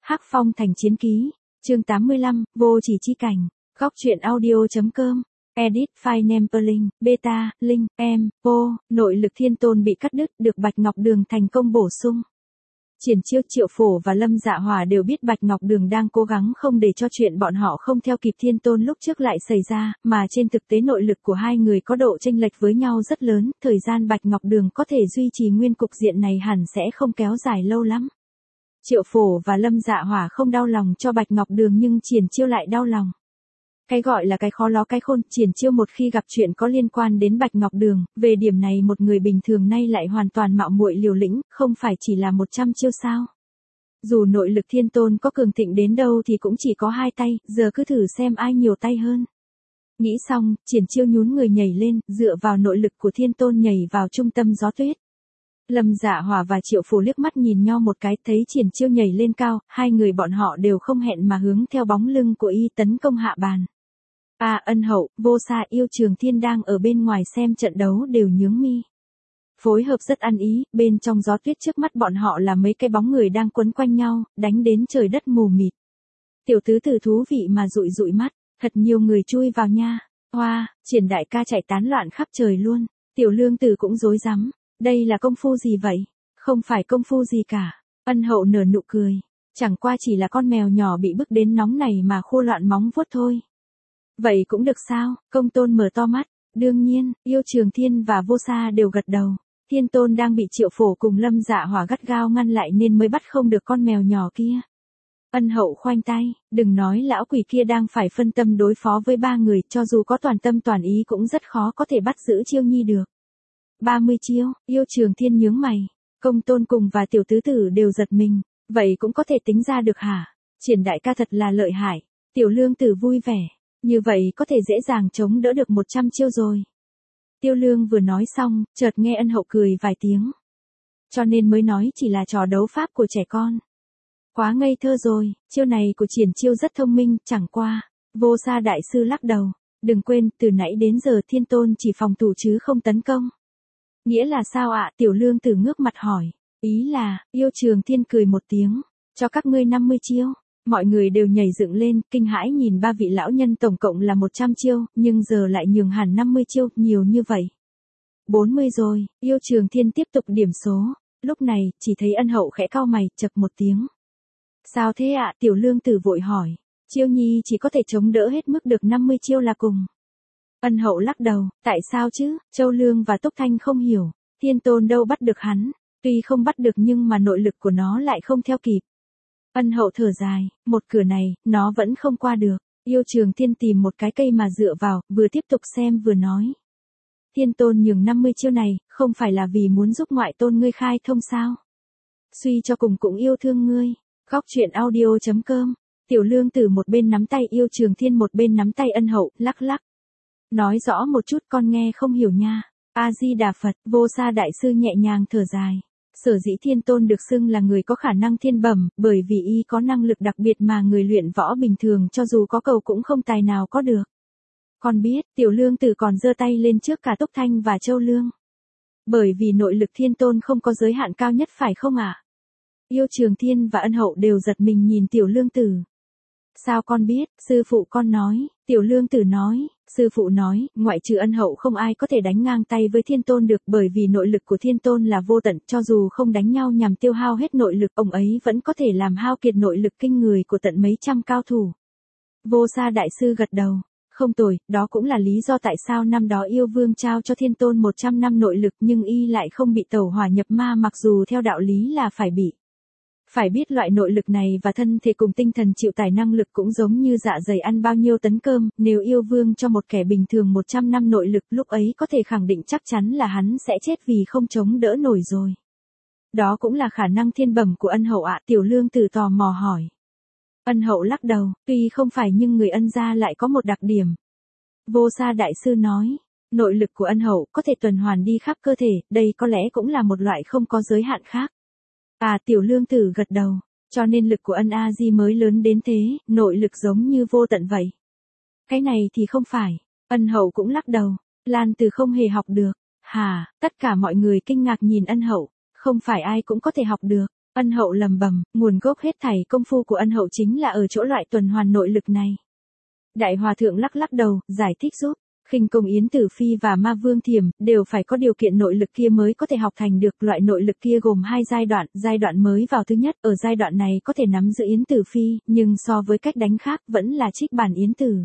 Hắc Phong Thành Chiến Ký, chương 85, Vô Chỉ Chi Cảnh, Góc Truyện Audio.com, Edit File Nampling, Beta, Link, Po, nội lực thiên tôn bị cắt đứt, được Bạch Ngọc Đường thành công bổ sung. Triển Chiêu, Triệu Phổ và Lâm Dạ Hỏa đều biết Bạch Ngọc Đường đang cố gắng không để cho chuyện bọn họ không theo kịp thiên tôn lúc trước lại xảy ra, mà trên thực tế nội lực của hai người có độ chênh lệch với nhau rất lớn, thời gian Bạch Ngọc Đường có thể duy trì nguyên cục diện này hẳn sẽ không kéo dài lâu lắm. Triệu Phổ và Lâm Dạ Hỏa không đau lòng cho Bạch Ngọc Đường nhưng Triển Chiêu lại đau lòng. Cái gọi là cái khó ló cái khôn, Triển Chiêu một khi gặp chuyện có liên quan đến Bạch Ngọc Đường, về điểm này một người bình thường nay lại hoàn toàn mạo muội liều lĩnh, không phải chỉ là 100 chiêu sao. Dù nội lực thiên tôn có cường thịnh đến đâu thì cũng chỉ có 2 tay, giờ cứ thử xem ai nhiều tay hơn. Nghĩ xong, Triển Chiêu nhún người nhảy lên, dựa vào nội lực của thiên tôn nhảy vào trung tâm gió tuyết. Lâm Dạ Hỏa và Triệu Phổ liếc mắt nhìn nhau một cái, thấy Triển Chiêu nhảy lên cao, hai người bọn họ đều không hẹn mà hướng theo bóng lưng của y tấn công hạ bàn. Ân Hậu, Vô Sa, Yêu Trường Thiên đang ở bên ngoài xem trận đấu đều nhướng mi. Phối hợp rất ăn ý, bên trong gió tuyết trước mắt bọn họ là mấy cái bóng người đang quấn quanh nhau, đánh đến trời đất mù mịt. Tiểu tứ tử thú vị mà dụi dụi mắt, thật nhiều người chui vào nha. Hoa, Triển đại ca chạy tán loạn khắp trời luôn. Tiểu Lương Tử cũng rối rắm, đây là công phu gì vậy? Không phải công phu gì cả. Ân Hậu nở nụ cười, chẳng qua chỉ là con mèo nhỏ bị bức đến nóng này mà khô loạn móng vuốt thôi. Vậy cũng được sao? Công Tôn mở to mắt. Đương nhiên, Yêu Trường Thiên và Vô Sa đều gật đầu. Thiên tôn đang bị Triệu Phổ cùng Lâm Dạ Hỏa gắt gao ngăn lại nên mới bắt không được con mèo nhỏ kia. Ân Hậu khoanh tay, đừng nói lão quỷ kia đang phải phân tâm đối phó với 3 người, cho dù có toàn tâm toàn ý cũng rất khó có thể bắt giữ Chiêu Nhi được. 30 chiêu, Yêu Trường Thiên nhướng mày. Công Tôn cùng và Tiểu Tứ Tử đều giật mình. Vậy cũng có thể tính ra được hả? Triển đại ca thật là lợi hại. Tiểu Lương Tử vui vẻ. Như vậy có thể dễ dàng chống đỡ được 100 chiêu rồi. Tiêu Lương vừa nói xong, chợt nghe Ân Hậu cười vài tiếng. Cho nên mới nói chỉ là trò đấu pháp của trẻ con. Quá ngây thơ rồi, chiêu này của Triển Chiêu rất thông minh, chẳng qua. Vô Sa đại sư lắc đầu. Đừng quên, từ nãy đến giờ thiên tôn chỉ phòng thủ chứ không tấn công. Nghĩa là sao ạ? Tiểu Lương Tử ngước mặt hỏi. Ý là, Yêu Trường Thiên cười một tiếng. Cho các ngươi 50 chiêu. Mọi người đều nhảy dựng lên, kinh hãi nhìn 3 vị lão nhân tổng cộng là 100 chiêu, nhưng giờ lại nhường hẳn 50 chiêu, nhiều như vậy. 40 rồi, Yêu Trường Thiên tiếp tục điểm số. Lúc này, chỉ thấy Ân Hậu khẽ cau mày, chậc một tiếng. Sao thế ạ? Tiểu Lương Tử vội hỏi. Chiêu Nhi chỉ có thể chống đỡ hết mức được 50 chiêu là cùng. Ân Hậu lắc đầu, tại sao chứ? Châu Lương và Túc Thanh không hiểu. Thiên tôn đâu bắt được hắn. Tuy không bắt được nhưng mà nội lực của nó lại không theo kịp. Ân Hậu thở dài, một cửa này, nó vẫn không qua được. Yêu Trường Thiên tìm một cái cây mà dựa vào, vừa tiếp tục xem vừa nói. Thiên tôn nhường 50 chiêu này, không phải là vì muốn giúp ngoại tôn ngươi khai thông sao? Suy cho cùng cũng yêu thương ngươi. Góc Truyện Audio.com. Tiểu Lương Tử một bên nắm tay Yêu Trường Thiên một bên nắm tay Ân Hậu, lắc lắc. Nói rõ một chút con nghe không hiểu nha. A-di-đà Phật, Vô Sa đại sư nhẹ nhàng thở dài. Sở dĩ thiên tôn được xưng là người có khả năng thiên bẩm, bởi vì y có năng lực đặc biệt mà người luyện võ bình thường cho dù có cầu cũng không tài nào có được. Con biết, Tiểu Lương Tử còn giơ tay lên trước cả Túc Thanh và Châu Lương. Bởi vì nội lực thiên tôn không có giới hạn cao nhất phải không ạ? Yêu Trường Thiên và Ân Hậu đều giật mình nhìn Tiểu Lương Tử. Sao con biết? Sư phụ con nói. Tiểu Lương Tử nói. Sư phụ nói, ngoại trừ Ân Hậu không ai có thể đánh ngang tay với thiên tôn được, bởi vì nội lực của thiên tôn là vô tận, cho dù không đánh nhau nhằm tiêu hao hết nội lực, ông ấy vẫn có thể làm hao kiệt nội lực kinh người của tận mấy trăm cao thủ. Vô Sa đại sư gật đầu. Không tồi, đó cũng là lý do tại sao năm đó Yêu Vương trao cho thiên tôn 100 năm nội lực nhưng y lại không bị tẩu hỏa nhập ma, mặc dù theo đạo lý là phải bị. Phải biết loại nội lực này và thân thể cùng tinh thần chịu tải năng lực cũng giống như dạ dày ăn bao nhiêu tấn cơm, nếu Yêu Vương cho một kẻ bình thường 100 năm nội lực lúc ấy có thể khẳng định chắc chắn là hắn sẽ chết vì không chống đỡ nổi rồi. Đó cũng là khả năng thiên bẩm của Ân Hậu ạ. Tiểu Lương Tử tò mò hỏi. Ân Hậu lắc đầu, tuy không phải nhưng người Ân gia lại có một đặc điểm. Vô Sa đại sư nói, nội lực của Ân Hậu có thể tuần hoàn đi khắp cơ thể, đây có lẽ cũng là một loại không có giới hạn khác. Tiểu Lương Tử gật đầu, cho nên lực của Ân A Di mới lớn đến thế, nội lực giống như vô tận vậy. Cái này thì không phải. Ân Hậu cũng lắc đầu, Lan Từ không hề học được. Tất cả mọi người kinh ngạc nhìn Ân Hậu, không phải ai cũng có thể học được. Ân Hậu lầm bầm, nguồn gốc hết thảy công phu của Ân Hậu chính là ở chỗ loại tuần hoàn nội lực này. Đại Hòa Thượng lắc lắc đầu, giải thích giúp. Khinh công Yến Tử Phi và Ma Vương Thiểm đều phải có điều kiện nội lực kia mới có thể học thành được. Loại nội lực kia gồm 2 giai đoạn mới vào thứ nhất, ở giai đoạn này có thể nắm giữ Yến Tử Phi, nhưng so với cách đánh khác vẫn là trích bản Yến Tử.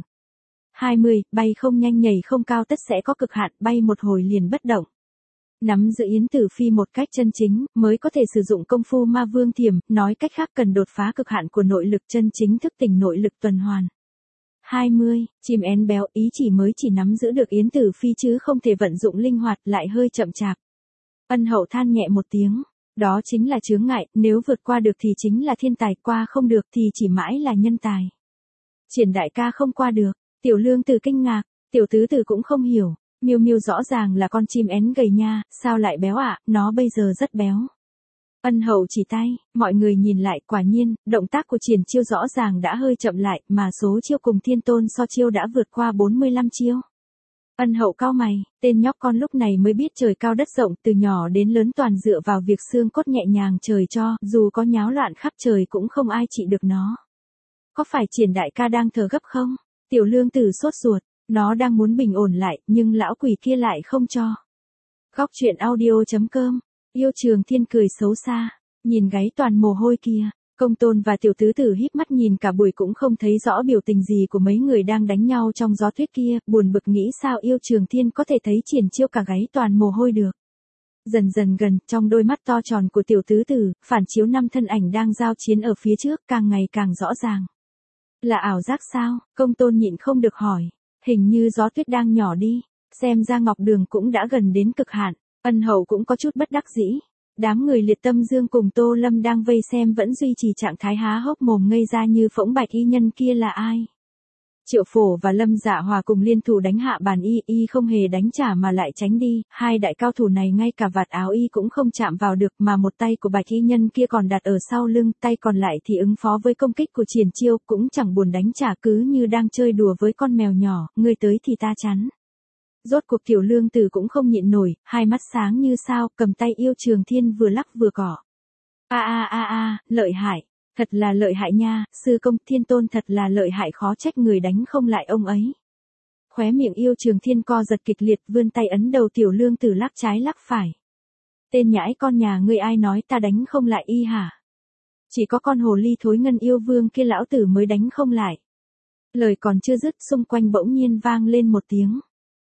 20, bay không nhanh nhảy không cao tất sẽ có cực hạn, bay một hồi liền bất động. Nắm giữ Yến Tử Phi một cách chân chính, mới có thể sử dụng công phu Ma Vương Thiểm, nói cách khác cần đột phá cực hạn của nội lực chân chính thức tỉnh nội lực tuần hoàn. 20, chim én béo ý chỉ nắm giữ được Yến Tử Phi chứ không thể vận dụng linh hoạt lại hơi chậm chạp. Ân Hậu than nhẹ một tiếng, đó chính là chướng ngại, nếu vượt qua được thì chính là thiên tài, qua không được thì chỉ mãi là nhân tài. Triển đại ca không qua được, Tiểu Lương Tử kinh ngạc, Tiểu Tứ Tử cũng không hiểu, Miêu Miêu rõ ràng là con chim én gầy nha, sao lại béo ạ, nó bây giờ rất béo. Ân Hậu chỉ tay, mọi người nhìn lại, quả nhiên, động tác của Triển Chiêu rõ ràng đã hơi chậm lại, mà số chiêu cùng Thiên Tôn so chiêu đã vượt qua 45 chiêu. Ân Hậu cau mày, tên nhóc con lúc này mới biết trời cao đất rộng, từ nhỏ đến lớn toàn dựa vào việc xương cốt nhẹ nhàng trời cho, dù có nháo loạn khắp trời cũng không ai trị được nó. Có phải Triển đại ca đang thở gấp không? Tiểu Lương Tử sốt ruột, nó đang muốn bình ổn lại, nhưng lão quỷ kia lại không cho. Góc truyện audio.com. Yêu Trường Thiên cười xấu xa, nhìn gáy toàn mồ hôi kia, Công Tôn và Tiểu Tứ Tử híp mắt nhìn cả buổi cũng không thấy rõ biểu tình gì của mấy người đang đánh nhau trong gió tuyết kia, buồn bực nghĩ sao Yêu Trường Thiên có thể thấy Triển Chiêu cả gáy toàn mồ hôi được. Dần dần gần, trong đôi mắt to tròn của Tiểu Tứ Tử, phản chiếu 5 thân ảnh đang giao chiến ở phía trước, càng ngày càng rõ ràng. Là ảo giác sao? Công Tôn nhịn không được hỏi. Hình như gió tuyết đang nhỏ đi, xem ra Ngọc Đường cũng đã gần đến cực hạn. Ân Hậu cũng có chút bất đắc dĩ. Đám người Liệt Tâm Dương cùng Tô Lâm đang vây xem vẫn duy trì trạng thái há hốc mồm ngây ra như phỗng, bạch y nhân kia là ai? Triệu Phổ và Lâm Dạ Hòa cùng liên thủ đánh hạ bàn y không hề đánh trả mà lại tránh đi, hai đại cao thủ này ngay cả vạt áo y cũng không chạm vào được, mà một tay của bạch y nhân kia còn đặt ở sau lưng, tay còn lại thì ứng phó với công kích của Triển Chiêu, cũng chẳng buồn đánh trả, cứ như đang chơi đùa với con mèo nhỏ, ngươi tới thì ta chắn. Rốt cuộc Tiểu Lương Tử cũng không nhịn nổi, hai mắt sáng như sao, cầm tay Yêu Trường Thiên vừa lắc vừa cỏ. Lợi hại, thật là lợi hại nha, sư công Thiên Tôn thật là lợi hại, khó trách người đánh không lại ông ấy. Khóe miệng Yêu Trường Thiên co giật kịch liệt, vươn tay ấn đầu Tiểu Lương Tử lắc trái lắc phải. Tên nhãi con nhà ngươi, ai nói ta đánh không lại y hả? Chỉ có con hồ ly thối Ngân Yêu Vương kia lão tử mới đánh không lại. Lời còn chưa dứt, xung quanh bỗng nhiên vang lên một tiếng.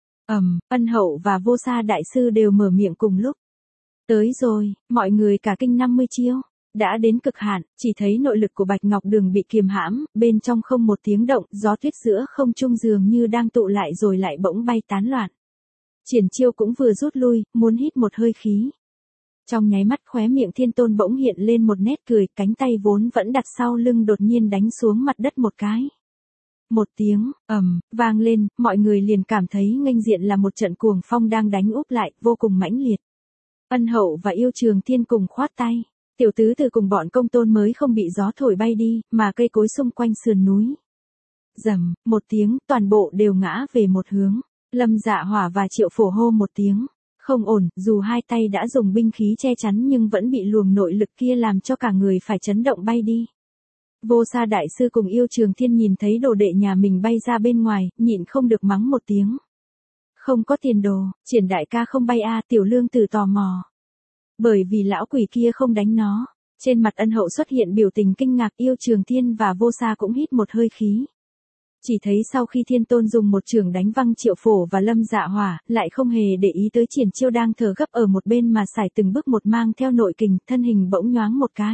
Ân Hậu và Vô Sa đại sư đều mở miệng cùng lúc. Tới rồi, mọi người cả kinh 50 chiêu, đã đến cực hạn, chỉ thấy nội lực của Bạch Ngọc Đường bị kiềm hãm, bên trong không một tiếng động, gió tuyết giữa không trung dường như đang tụ lại rồi lại bỗng bay tán loạn. Triển Chiêu cũng vừa rút lui, muốn hít một hơi khí. Trong nháy mắt khóe miệng Thiên Tôn bỗng hiện lên một nét cười, cánh tay vốn vẫn đặt sau lưng đột nhiên đánh xuống mặt đất một cái. Một tiếng, vang lên, mọi người liền cảm thấy nghênh diện là một trận cuồng phong đang đánh úp lại, vô cùng mãnh liệt. Ân Hậu và Yêu Trường Thiên cùng khoát tay, Tiểu Tứ Tử cùng bọn Công Tôn mới không bị gió thổi bay đi, mà cây cối xung quanh sườn núi. Rầm, một tiếng, toàn bộ đều ngã về một hướng. Lâm Dạ Hỏa và Triệu Phổ hô một tiếng, không ổn, dù hai tay đã dùng binh khí che chắn nhưng vẫn bị luồng nội lực kia làm cho cả người phải chấn động bay đi. Vô Sa đại sư cùng Yêu Trường Thiên nhìn thấy đồ đệ nhà mình bay ra bên ngoài, nhịn không được mắng một tiếng. Không có tiền đồ, Triển đại ca không bay a, Tiểu Lương Tử tò mò. Bởi vì lão quỷ kia không đánh nó. Trên mặt Ân Hậu xuất hiện biểu tình kinh ngạc, Yêu Trường Thiên và Vô Sa cũng hít một hơi khí. Chỉ thấy sau khi Thiên Tôn dùng một chưởng đánh văng Triệu Phổ và Lâm Dạ Hỏa, lại không hề để ý tới Triển Chiêu đang thở gấp ở một bên mà sải từng bước một mang theo nội kình, thân hình bỗng nhoáng một cái.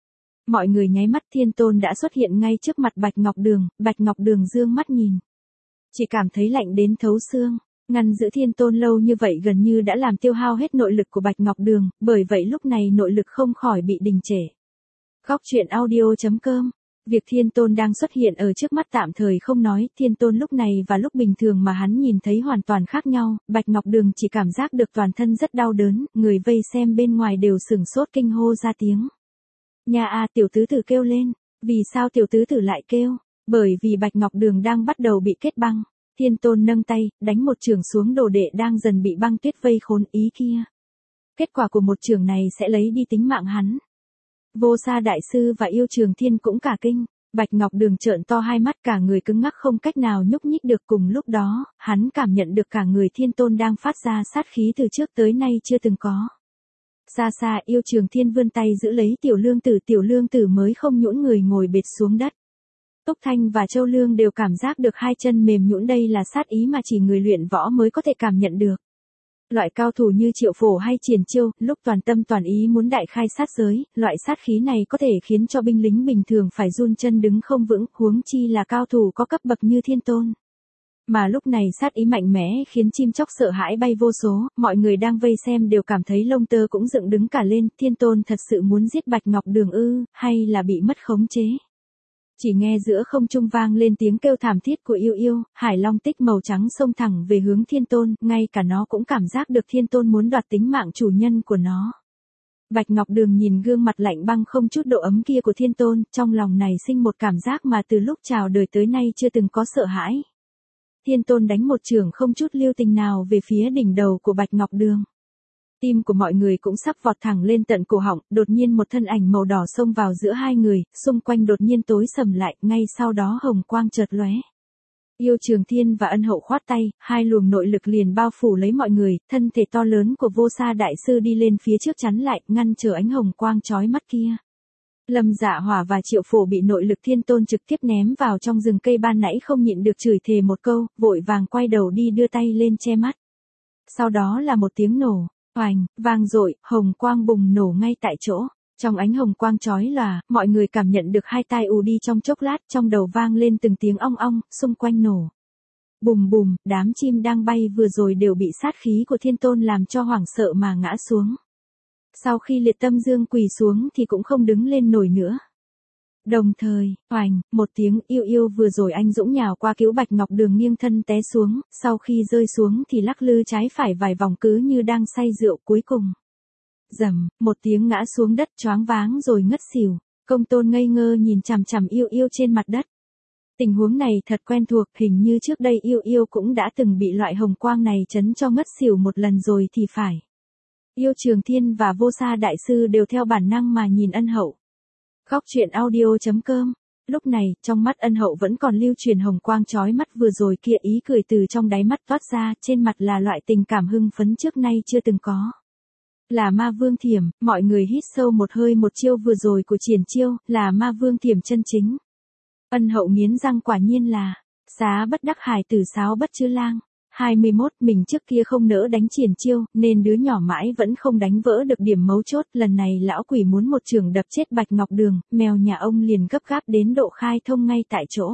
Mọi người nháy mắt, Thiên Tôn đã xuất hiện ngay trước mặt Bạch Ngọc Đường dương mắt nhìn. Chỉ cảm thấy lạnh đến thấu xương, ngăn giữ Thiên Tôn lâu như vậy gần như đã làm tiêu hao hết nội lực của Bạch Ngọc Đường, bởi vậy lúc này nội lực không khỏi bị đình trệ. Góc truyện audio.com. Việc Thiên Tôn đang xuất hiện ở trước mắt tạm thời không nói, Thiên Tôn lúc này và lúc bình thường mà hắn nhìn thấy hoàn toàn khác nhau, Bạch Ngọc Đường chỉ cảm giác được toàn thân rất đau đớn, người vây xem bên ngoài đều sửng sốt kinh hô ra tiếng. Nhà a, Tiểu Tứ Tử kêu lên. Vì sao Tiểu Tứ Tử lại kêu? Bởi vì Bạch Ngọc Đường đang bắt đầu bị kết băng. Thiên Tôn nâng tay, đánh một chưởng xuống đồ đệ đang dần bị băng tuyết vây khốn ý kia. Kết quả của một chưởng này sẽ lấy đi tính mạng hắn. Vô Sa đại sư và Yêu Trường Thiên cũng cả kinh. Bạch Ngọc Đường trợn to hai mắt, cả người cứng ngắc không cách nào nhúc nhích được. Cùng lúc đó, hắn cảm nhận được cả người Thiên Tôn đang phát ra sát khí từ trước tới nay chưa từng có. Xa xa Yêu Trường Thiên vươn tay giữ lấy Tiểu Lương Tử mới không nhũn người ngồi bệt xuống đất. Túc Thanh và Châu Lương đều cảm giác được hai chân mềm nhũn, đây là sát ý mà chỉ người luyện võ mới có thể cảm nhận được. Loại cao thủ như Triệu Phổ hay Triển Chiêu, lúc toàn tâm toàn ý muốn đại khai sát giới, loại sát khí này có thể khiến cho binh lính bình thường phải run chân đứng không vững, huống chi là cao thủ có cấp bậc như Thiên Tôn. Mà lúc này sát ý mạnh mẽ khiến chim chóc sợ hãi bay vô số, mọi người đang vây xem đều cảm thấy lông tơ cũng dựng đứng cả lên. Thiên Tôn thật sự muốn giết Bạch Ngọc Đường ư, hay là bị mất khống chế? Chỉ nghe giữa không trung vang lên tiếng kêu thảm thiết của Yêu Yêu, Hải Long tích màu trắng xông thẳng về hướng Thiên Tôn, ngay cả nó cũng cảm giác được Thiên Tôn muốn đoạt tính mạng chủ nhân của nó. Bạch Ngọc Đường nhìn gương mặt lạnh băng không chút độ ấm kia của Thiên Tôn, trong lòng này sinh một cảm giác mà từ lúc chào đời tới nay chưa từng có, sợ hãi. Thiên Tôn đánh một chưởng không chút lưu tình nào về phía đỉnh đầu của Bạch Ngọc Đường. Tim của mọi người cũng sắp vọt thẳng lên tận cổ họng, đột nhiên một thân ảnh màu đỏ xông vào giữa hai người, xung quanh đột nhiên tối sầm lại, ngay sau đó hồng quang chợt lóe. Yêu Trường Thiên và Ân Hậu khoát tay, hai luồng nội lực liền bao phủ lấy mọi người, thân thể to lớn của Vô Sa đại sư đi lên phía trước chắn lại, ngăn trở ánh hồng quang chói mắt kia. Lâm Dạ Hỏa và Triệu Phổ bị nội lực Thiên Tôn trực tiếp ném vào trong rừng cây, ban nãy không nhịn được chửi thề một câu, vội vàng quay đầu đi đưa tay lên che mắt. Sau đó là một tiếng nổ. Oành, vang dội, hồng quang bùng nổ ngay tại chỗ. Trong ánh hồng quang chói lòa, mọi người cảm nhận được hai tai ù đi trong chốc lát, trong đầu vang lên từng tiếng ong ong, xung quanh nổ. Bùm bùm, đám chim đang bay vừa rồi đều bị sát khí của Thiên Tôn làm cho hoảng sợ mà ngã xuống. Sau khi Liệt Tâm Dương quỳ xuống thì cũng không đứng lên nổi nữa. Đồng thời, oành, một tiếng, Yêu Yêu vừa rồi anh dũng nhào qua cứu Bạch Ngọc Đường nghiêng thân té xuống, sau khi rơi xuống thì lắc lư trái phải vài vòng cứ như đang say rượu, cuối cùng. Rầm, một tiếng ngã xuống đất choáng váng rồi ngất xỉu. Công Tôn ngây ngơ nhìn chằm chằm Yêu Yêu trên mặt đất. Tình huống này thật quen thuộc, hình như trước đây Yêu Yêu cũng đã từng bị loại hồng quang này chấn cho ngất xỉu một lần rồi thì phải. Yêu Trường Thiên và Vô Sa đại sư đều theo bản năng mà nhìn Ân Hậu. Góc truyện audio.com. Lúc này, trong mắt Ân Hậu vẫn còn lưu truyền hồng quang chói mắt vừa rồi kia, ý cười từ trong đáy mắt toát ra, trên mặt là loại tình cảm hưng phấn trước nay chưa từng có. Là Ma Vương Thiểm, mọi người hít sâu một hơi, một chiêu vừa rồi của Triển Chiêu, là Ma Vương Thiểm chân chính. Ân Hậu nghiến răng, quả nhiên là, xá bất đắc hải tử sáo bất chư lang. 21, mình trước kia không nỡ đánh Triển Chiêu, nên đứa nhỏ mãi vẫn không đánh vỡ được điểm mấu chốt, lần này lão quỷ muốn một chưởng đập chết Bạch Ngọc Đường, mèo nhà ông liền gấp gáp đến độ khai thông ngay tại chỗ.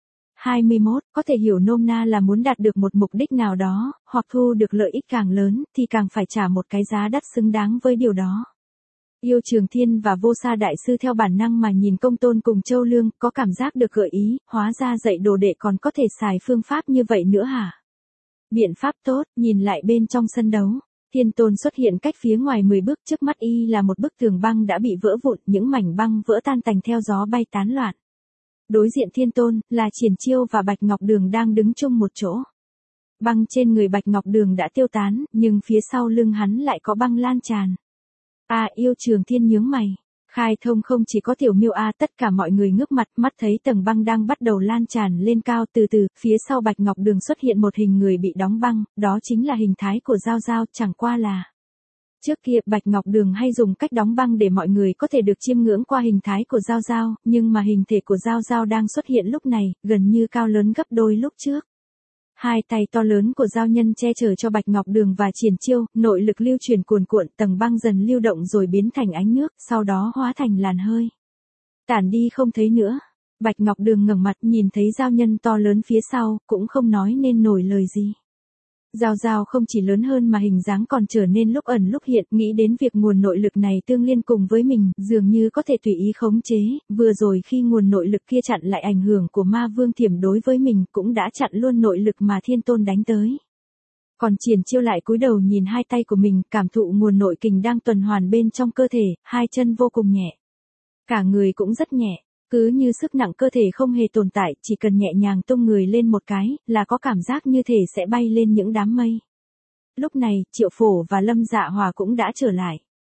21, có thể hiểu nôm na là muốn đạt được một mục đích nào đó, hoặc thu được lợi ích càng lớn, thì càng phải trả một cái giá đắt xứng đáng với điều đó. Yêu Trường Thiên và Vô Sa đại sư theo bản năng mà nhìn Công Tôn cùng Châu Lương, có cảm giác được gợi ý, hóa ra dạy đồ đệ còn có thể xài phương pháp như vậy nữa hả? Biện pháp tốt, nhìn lại bên trong sân đấu. Thiên Tôn xuất hiện cách phía ngoài 10 bước, trước mắt y là một bức tường băng đã bị vỡ vụn, những mảnh băng vỡ tan tành theo gió bay tán loạn. Đối diện Thiên Tôn, là Triển Chiêu và Bạch Ngọc Đường đang đứng chung một chỗ. Băng trên người Bạch Ngọc Đường đã tiêu tán, nhưng phía sau lưng hắn lại có băng lan tràn. Yêu Trường Thiên nhướng mày. Khai thông không chỉ có Tiểu Miêu tất cả mọi người ngước mặt, mắt thấy tầng băng đang bắt đầu lan tràn lên cao, từ từ, phía sau Bạch Ngọc Đường xuất hiện một hình người bị đóng băng, đó chính là hình thái của Giao Giao, chẳng qua là. Trước kia Bạch Ngọc Đường hay dùng cách đóng băng để mọi người có thể được chiêm ngưỡng qua hình thái của Giao Giao, nhưng mà hình thể của Giao Giao đang xuất hiện lúc này, gần như cao lớn gấp đôi lúc trước. Hai tay to lớn của Giao Nhân che chở cho Bạch Ngọc Đường và Triển Chiêu, nội lực lưu truyền cuồn cuộn, tầng băng dần lưu động rồi biến thành ánh nước, sau đó hóa thành làn hơi. Tản đi không thấy nữa. Bạch Ngọc Đường ngẩng mặt nhìn thấy Giao Nhân to lớn phía sau, cũng không nói nên nổi lời gì. Giao Giao không chỉ lớn hơn mà hình dáng còn trở nên lúc ẩn lúc hiện, nghĩ đến việc nguồn nội lực này tương liên cùng với mình, dường như có thể tùy ý khống chế, vừa rồi khi nguồn nội lực kia chặn lại ảnh hưởng của Ma Vương Thiểm đối với mình, cũng đã chặn luôn nội lực mà Thiên Tôn đánh tới. Còn Triển Chiêu lại cúi đầu nhìn hai tay của mình, cảm thụ nguồn nội kình đang tuần hoàn bên trong cơ thể, hai chân vô cùng nhẹ. Cả người cũng rất nhẹ. Cứ như sức nặng cơ thể không hề tồn tại, chỉ cần nhẹ nhàng tung người lên một cái, là có cảm giác như thể sẽ bay lên những đám mây. Lúc này, Triệu Phổ và Lâm Dạ Hỏa cũng đã trở lại.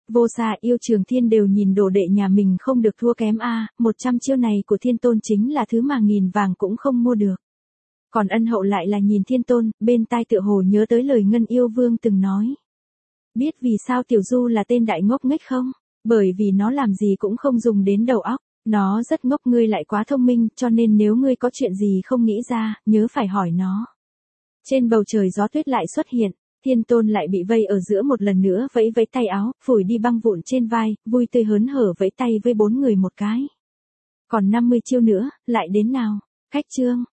Vô Sa yêu Trường Thiên đều nhìn đồ đệ nhà mình không được thua kém a, 100 chiêu này của Thiên Tôn chính là thứ mà nghìn vàng cũng không mua được. Còn Ân Hậu lại là nhìn Thiên Tôn, bên tai tựa hồ nhớ tới lời Ngân Yêu Vương từng nói. Biết vì sao Tiểu Du là tên đại ngốc nghếch không? Bởi vì nó làm gì cũng không dùng đến đầu óc. Nó rất ngốc, ngươi lại quá thông minh, cho nên nếu ngươi có chuyện gì không nghĩ ra, nhớ phải hỏi nó. Trên bầu trời gió tuyết lại xuất hiện, Thiên Tôn lại bị vây ở giữa một lần nữa, vẫy vẫy tay áo, phủi đi băng vụn trên vai, vui tươi hớn hở vẫy tay với 4 người một cái. Còn 50 chiêu nữa, lại đến nào? Khách trương.